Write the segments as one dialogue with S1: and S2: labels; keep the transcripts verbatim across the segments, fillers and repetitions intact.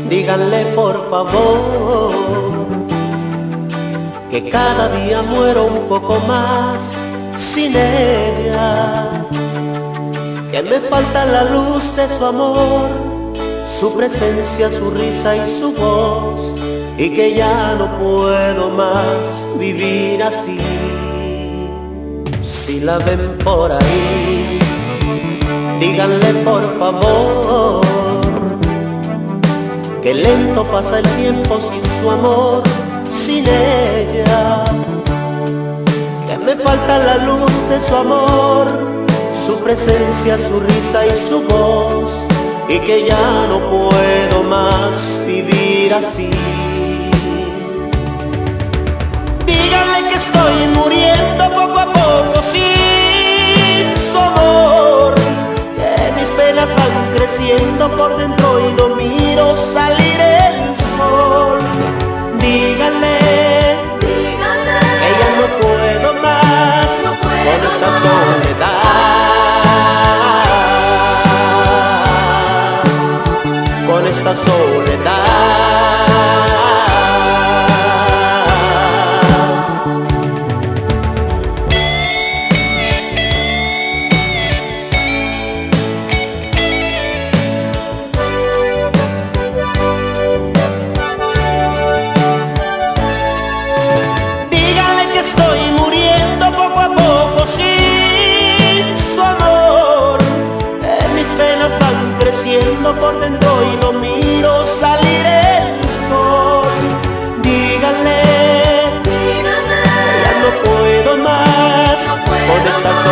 S1: díganle por favor que cada día muero un poco más sin ella, que me falta la luz de su amor, su presencia, su risa y su voz, y que ya no puedo más vivir así. Si la ven por ahí, díganle por favor que lento pasa el tiempo sin su amor, sin ella, que me falta la luz de su amor, su presencia, su risa y su voz, y que ya no puedo más vivir así. Díganle que estoy muriendo poco a poco sin su amor, que mis penas van creciendo por dentro y no miro salir el sol. Díganle, díganle que ya no puedo más no puedo con esta más. soledad, con esta soledad. Por dentro y no miro salir el sol. Díganle, díganle que ya no puedo más no puedo con esta más.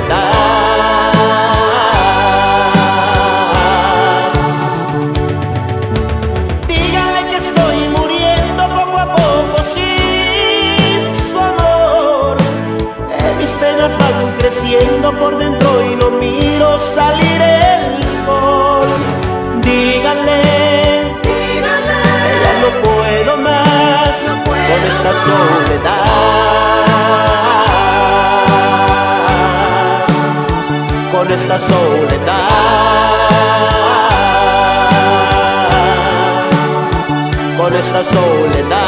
S1: soledad. Díganle que estoy muriendo poco a poco sin su amor, que mis penas van creciendo por dentro y no miro salir el sol. Díganle, díganle que ya no puedo más no puedo con esta más. soledad, con esta soledad, con esta soledad.